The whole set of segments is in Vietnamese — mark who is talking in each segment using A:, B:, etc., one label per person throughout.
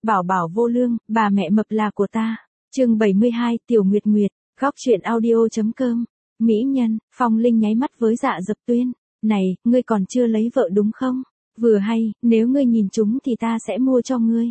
A: Bảo bảo vô lương, bà mẹ mập là của ta. Chương 72, Tiểu Nguyệt Nguyệt, góc truyện audio.com. Mỹ nhân, Phong Linh nháy mắt với Dạ Dập Tuyên. Này, ngươi còn chưa lấy vợ đúng không? Vừa hay, nếu ngươi nhìn chúng thì ta sẽ mua cho ngươi.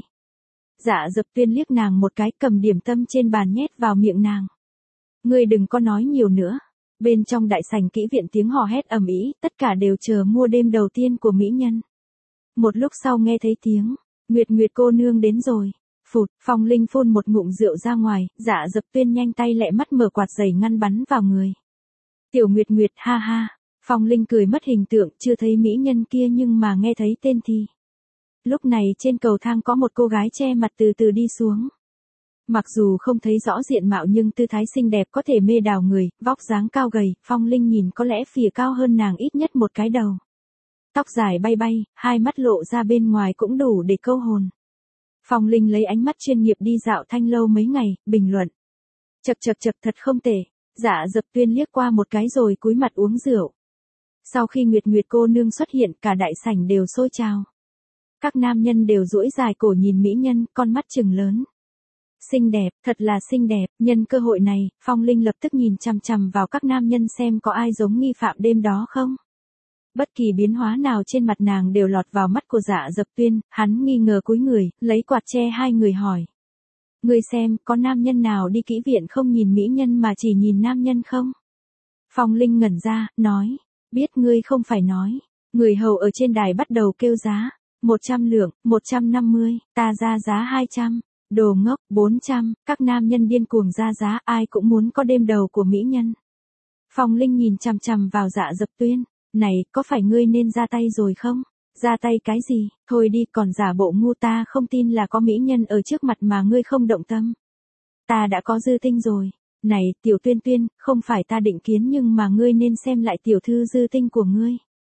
A: Dạ Dập Tuyên liếc nàng một cái, cầm điểm tâm trên bàn nhét vào miệng nàng. Ngươi đừng có nói nhiều nữa. Bên trong đại sảnh kỹ viện tiếng hò hét ầm ĩ, tất cả đều chờ mua đêm đầu tiên của mỹ nhân. Một lúc sau nghe thấy tiếng, Nguyệt Nguyệt cô nương đến rồi. Phụt, Phong Linh phun một ngụm rượu ra ngoài, Dạ Dập Tuyên nhanh tay lẹ mắt mở quạt giày ngăn bắn vào người. Tiểu Nguyệt Nguyệt, ha ha. Phong Linh cười mất hình tượng, chưa thấy mỹ nhân kia nhưng mà nghe thấy tên thì. Lúc này trên cầu thang có một cô gái che mặt từ từ đi xuống. Mặc dù không thấy rõ diện mạo nhưng tư thái xinh đẹp có thể mê đảo người, vóc dáng cao gầy, Phong Linh nhìn có lẽ phìa cao hơn nàng ít nhất một cái đầu. Tóc dài bay bay, hai mắt lộ ra bên ngoài cũng đủ để câu hồn. Phong Linh lấy ánh mắt chuyên nghiệp đi dạo Thanh Lâu mấy ngày, bình luận. Chậc thật không tệ. Dạ Dập Tuyên liếc qua một cái rồi cúi mặt uống rượu. Sau khi Nguyệt Nguyệt cô nương xuất hiện, cả đại sảnh đều sôi trào. Các nam nhân đều duỗi dài cổ nhìn mỹ nhân, con mắt trừng lớn. Xinh đẹp, thật là xinh đẹp. Nhân cơ hội này, Phong Linh lập tức nhìn chằm chằm vào các nam nhân xem có ai giống nghi phạm đêm đó không. Bất kỳ biến hóa nào trên mặt nàng đều lọt vào mắt của Dạ Dập Tuyên, hắn nghi ngờ cúi người, lấy quạt che hai người hỏi. Ngươi xem, có nam nhân nào đi kỹ viện không nhìn mỹ nhân mà chỉ nhìn nam nhân không? Phong Linh ngẩn ra, nói, biết ngươi không phải nói. Người hầu ở trên đài bắt đầu kêu giá, 100 lượng, 150, ta ra giá 200, đồ ngốc, 400, các nam nhân điên cuồng ra giá, ai cũng muốn có đêm đầu của mỹ nhân. Phong Linh nhìn chằm chằm vào Dạ Dập Tuyên. Này, có phải ngươi nên ra tay rồi không? Ra tay cái gì? Thôi đi, còn giả bộ ngu, ta không tin là có mỹ nhân ở trước mặt mà ngươi không động tâm. Ta đã có dư tinh rồi. Này, Tiểu Tuyên Tuyên, không phải ta định kiến nhưng mà ngươi nên xem lại tiểu thư dư tinh của ngươi.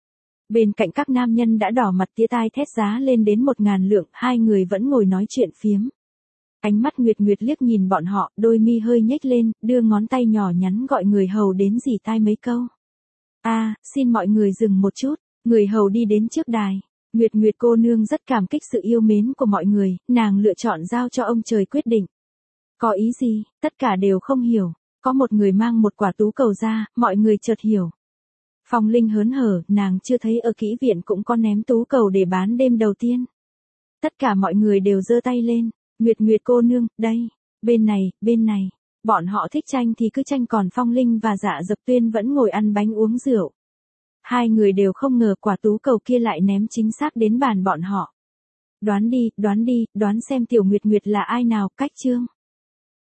A: Bên cạnh các nam nhân đã đỏ mặt tía tai thét giá lên đến 1.000 lượng, hai người vẫn ngồi nói chuyện phiếm. Ánh mắt Nguyệt Nguyệt liếc nhìn bọn họ, đôi mi hơi nhếch lên, đưa ngón tay nhỏ nhắn gọi người hầu đến rỉ tai mấy câu. Xin mọi người dừng một chút. Người hầu đi đến trước đài. Nguyệt Nguyệt cô nương rất cảm kích sự yêu mến của mọi người, nàng lựa chọn giao cho ông trời quyết định. Có ý gì? Tất cả đều không hiểu. Có một người mang một quả tú cầu ra, mọi người chợt hiểu. Phong Linh hớn hở, nàng chưa thấy ở kỹ viện cũng có ném tú cầu để bán đêm đầu tiên. Tất cả mọi người đều giơ tay lên. Nguyệt Nguyệt cô nương, đây. Bên này. Bọn họ thích tranh thì cứ tranh, còn Phong Linh và Dạ Dập Tuyên vẫn ngồi ăn bánh uống rượu. Hai người đều không ngờ quả tú cầu kia lại ném chính xác đến bàn bọn họ. Đoán đi, đoán xem Tiểu Nguyệt Nguyệt là ai nào, cách chương.